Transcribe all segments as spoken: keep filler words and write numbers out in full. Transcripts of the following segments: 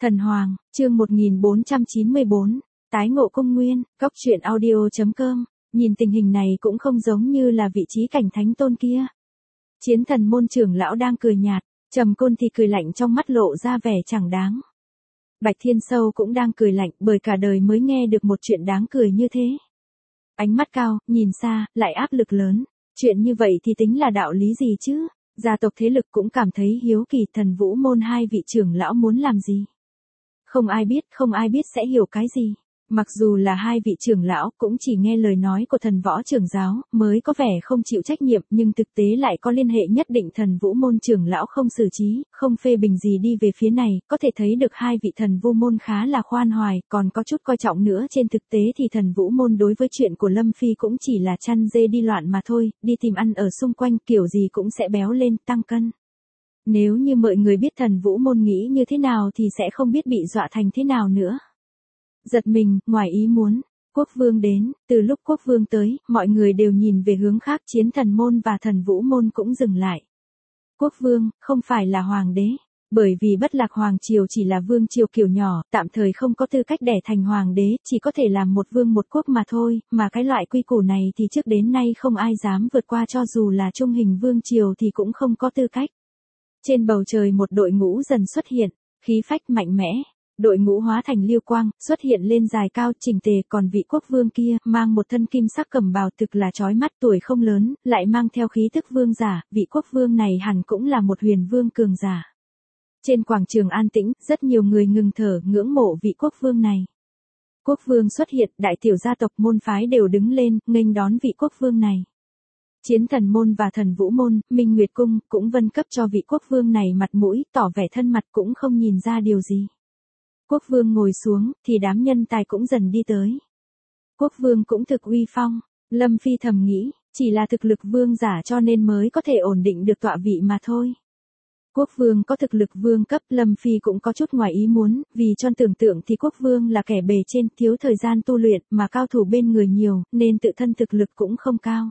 Thần Hoàng, chương một nghìn bốn trăm chín mươi bốn, tái ngộ cung nguyên, góc truyện audio chấm com, nhìn tình hình này cũng không giống như là vị trí cảnh thánh tôn kia. Chiến thần môn trưởng lão đang cười nhạt, Trầm Côn thì cười lạnh trong mắt lộ ra vẻ chẳng đáng. Bạch Thiên Sâu cũng đang cười lạnh bởi cả đời mới nghe được một chuyện đáng cười như thế. Ánh mắt cao, nhìn xa, lại áp lực lớn, chuyện như vậy thì tính là đạo lý gì chứ? Gia tộc thế lực cũng cảm thấy hiếu kỳ Thần Vũ môn hai vị trưởng lão muốn làm gì. Không ai biết, không ai biết sẽ hiểu cái gì. Mặc dù là hai vị trưởng lão cũng chỉ nghe lời nói của thần võ trưởng giáo, mới có vẻ không chịu trách nhiệm nhưng thực tế lại có liên hệ nhất định. Thần Vũ môn trưởng lão không xử trí, không phê bình gì đi về phía này, có thể thấy được hai vị thần Vũ môn khá là khoan hoài, còn có chút coi trọng nữa. Trên thực tế thì thần Vũ môn đối với chuyện của Lâm Phi cũng chỉ là chăn dê đi loạn mà thôi, đi tìm ăn ở xung quanh kiểu gì cũng sẽ béo lên, tăng cân. Nếu như mọi người biết thần Vũ môn nghĩ như thế nào thì sẽ không biết bị dọa thành thế nào nữa. Giật mình, ngoài ý muốn, quốc vương đến, từ lúc quốc vương tới, mọi người đều nhìn về hướng khác. Chiến thần môn và thần Vũ môn cũng dừng lại. Quốc vương, không phải là hoàng đế, bởi vì Bất Lạc Hoàng triều chỉ là vương triều kiểu nhỏ, tạm thời không có tư cách đẻ thành hoàng đế, chỉ có thể làm một vương một quốc mà thôi, mà cái loại quy củ này thì trước đến nay không ai dám vượt qua, cho dù là trung hình vương triều thì cũng không có tư cách. Trên bầu trời một đội ngũ dần xuất hiện, khí phách mạnh mẽ. Đội ngũ hóa thành liêu quang, xuất hiện lên dài cao chỉnh tề, còn vị quốc vương kia, mang một thân kim sắc cẩm bào thực là chói mắt, tuổi không lớn, lại mang theo khí tức vương giả, vị quốc vương này hẳn cũng là một huyền vương cường giả. Trên quảng trường an tĩnh, rất nhiều người ngừng thở, ngưỡng mộ vị quốc vương này. Quốc vương xuất hiện, đại tiểu gia tộc môn phái đều đứng lên, nghênh đón vị quốc vương này. Chiến thần môn và thần Vũ môn, Minh Nguyệt cung, cũng vân cấp cho vị quốc vương này mặt mũi, tỏ vẻ thân mật cũng không nhìn ra điều gì. Quốc vương ngồi xuống, thì đám nhân tài cũng dần đi tới. Quốc vương cũng thực uy phong, Lâm Phi thầm nghĩ, chỉ là thực lực vương giả cho nên mới có thể ổn định được tọa vị mà thôi. Quốc vương có thực lực vương cấp, Lâm Phi cũng có chút ngoài ý muốn, vì trong tưởng tượng thì quốc vương là kẻ bề trên, thiếu thời gian tu luyện, mà cao thủ bên người nhiều, nên tự thân thực lực cũng không cao.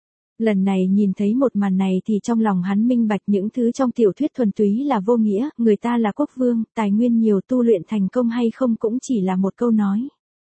Lần này nhìn thấy một màn này thì trong lòng hắn minh bạch những thứ trong tiểu thuyết thuần túy là vô nghĩa, người ta là quốc vương, tài nguyên nhiều, tu luyện thành công hay không cũng chỉ là một câu nói.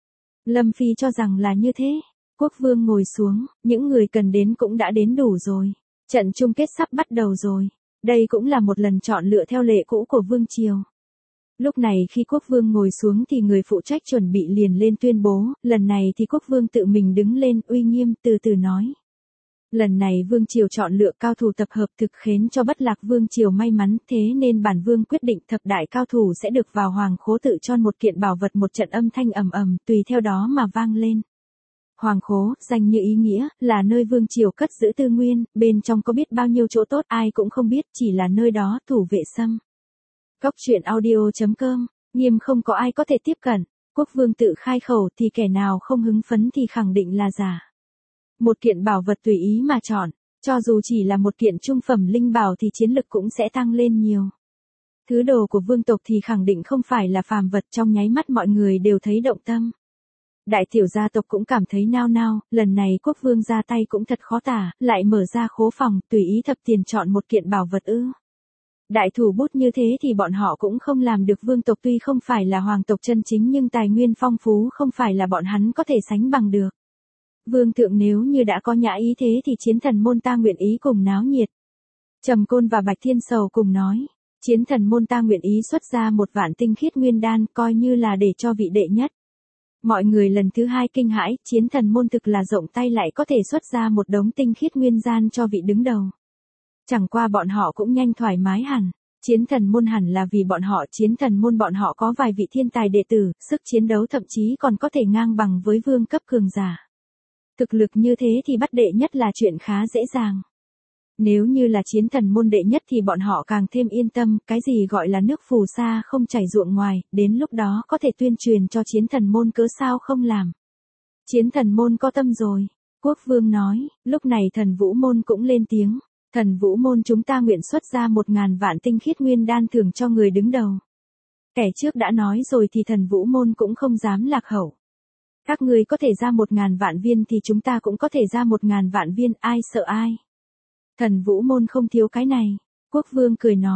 Lâm Phi cho rằng là như thế. Quốc vương ngồi xuống, những người cần đến cũng đã đến đủ rồi. Trận chung kết sắp bắt đầu rồi. Đây cũng là một lần chọn lựa theo lệ cũ của vương triều. Lúc này khi quốc vương ngồi xuống thì người phụ trách chuẩn bị liền lên tuyên bố, lần này thì quốc vương tự mình đứng lên uy nghiêm từ từ nói. Lần này vương triều chọn lựa cao thủ tập hợp thực khiến cho Bất Lạc vương triều may mắn, thế nên bản vương quyết định thập đại cao thủ sẽ được vào hoàng khố tự chon một kiện bảo vật, một trận âm thanh ầm ầm tùy theo đó mà vang lên. Hoàng khố, danh như ý nghĩa, là nơi vương triều cất giữ tư nguyên, bên trong có biết bao nhiêu chỗ tốt ai cũng không biết, chỉ là nơi đó thủ vệ xâm. Góc truyện audio chấm com, nghiêm không có ai có thể tiếp cận, quốc vương tự khai khẩu thì kẻ nào không hứng phấn thì khẳng định là giả. Một kiện bảo vật tùy ý mà chọn, cho dù chỉ là một kiện trung phẩm linh bảo thì chiến lực cũng sẽ tăng lên nhiều. Thứ đồ của vương tộc thì khẳng định không phải là phàm vật, trong nháy mắt mọi người đều thấy động tâm. Đại tiểu gia tộc cũng cảm thấy nao nao, lần này quốc vương ra tay cũng thật khó tả, lại mở ra khố phòng, tùy ý thập tiền chọn một kiện bảo vật ư. Đại thủ bút như thế thì bọn họ cũng không làm được, vương tộc tuy không phải là hoàng tộc chân chính nhưng tài nguyên phong phú không phải là bọn hắn có thể sánh bằng được. Vương thượng nếu như đã có nhã ý thế thì chiến thần môn ta nguyện ý cùng náo nhiệt. Trầm Côn và Bạch Thiên Sầu cùng nói, chiến thần môn ta nguyện ý xuất ra một vạn tinh khiết nguyên đan, coi như là để cho vị đệ nhất. Mọi người lần thứ hai kinh hãi, chiến thần môn thực là rộng tay lại có thể xuất ra một đống tinh khiết nguyên gian cho vị đứng đầu. Chẳng qua bọn họ cũng nhanh thoải mái hẳn. Chiến thần môn hẳn là vì bọn họ, chiến thần môn bọn họ có vài vị thiên tài đệ tử, sức chiến đấu thậm chí còn có thể ngang bằng với vương cấp cường giả. Thực lực như thế thì bắt đệ nhất là chuyện khá dễ dàng. Nếu như là chiến thần môn đệ nhất thì bọn họ càng thêm yên tâm, cái gì gọi là nước phù sa không chảy ruộng ngoài, đến lúc đó có thể tuyên truyền cho chiến thần môn cớ sao không làm. Chiến thần môn có tâm rồi, quốc vương nói, lúc này thần Vũ môn cũng lên tiếng, thần Vũ môn chúng ta nguyện xuất ra một ngàn vạn tinh khiết nguyên đan thưởng cho người đứng đầu. Kẻ trước đã nói rồi thì thần Vũ môn cũng không dám lạc hậu. Các người có thể ra một ngàn vạn viên thì chúng ta cũng có thể ra một ngàn vạn viên, ai sợ ai. Thần Vũ môn không thiếu cái này. Quốc vương cười nói,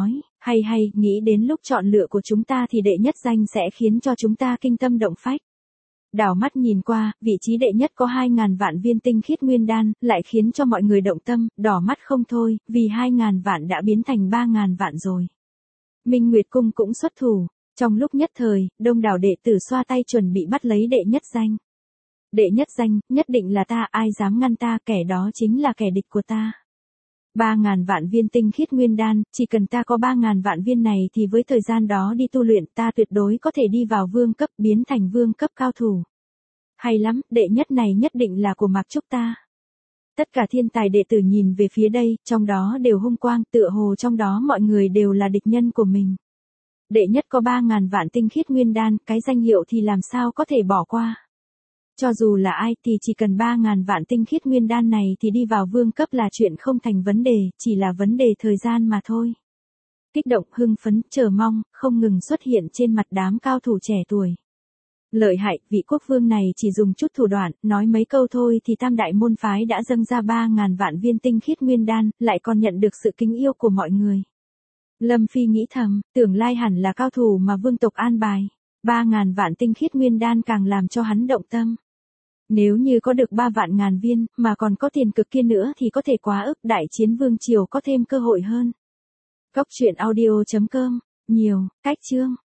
Hay hay, nghĩ đến lúc chọn lựa của chúng ta thì đệ nhất danh sẽ khiến cho chúng ta kinh tâm động phách. Đảo mắt nhìn qua, vị trí đệ nhất có hai ngàn vạn viên tinh khiết nguyên đan, lại khiến cho mọi người động tâm, đỏ mắt không thôi, vì hai ngàn vạn đã biến thành ba ngàn vạn rồi. Minh Nguyệt Cung cũng xuất thủ, trong lúc nhất thời, đông đảo đệ tử xoa tay chuẩn bị bắt lấy đệ nhất danh. Đệ nhất danh, nhất định là ta, ai dám ngăn ta, kẻ đó chính là kẻ địch của ta. Ba ngàn vạn viên tinh khiết nguyên đan, chỉ cần ta có ba ngàn vạn viên này thì với thời gian đó đi tu luyện ta tuyệt đối có thể đi vào vương cấp, biến thành vương cấp cao thủ. Hay lắm, đệ nhất này nhất định là của Mạc Trúc ta. Tất cả thiên tài đệ tử nhìn về phía đây, trong đó đều hung quang, tựa hồ trong đó mọi người đều là địch nhân của mình. Đệ nhất có ba ngàn vạn tinh khiết nguyên đan, cái danh hiệu thì làm sao có thể bỏ qua. Cho dù là ai thì chỉ cần ba ngàn vạn tinh khiết nguyên đan này thì đi vào vương cấp là chuyện không thành vấn đề, chỉ là vấn đề thời gian mà thôi. Kích động, hưng phấn, chờ mong, không ngừng xuất hiện trên mặt đám cao thủ trẻ tuổi. Lợi hại, vị quốc vương này chỉ dùng chút thủ đoạn, nói mấy câu thôi thì tam đại môn phái đã dâng ra ba ngàn vạn viên tinh khiết nguyên đan, lại còn nhận được sự kính yêu của mọi người. Lâm Phi nghĩ thầm, tưởng lai hẳn là cao thủ mà vương tộc an bài. Ba ngàn vạn tinh khiết nguyên đan càng làm cho hắn động tâm. Nếu như có được ba vạn ngàn viên, mà còn có tiền cực kia nữa thì có thể quá ức, đại chiến vương triều có thêm cơ hội hơn. Góc truyện audio chấm com, nhiều, cách chương.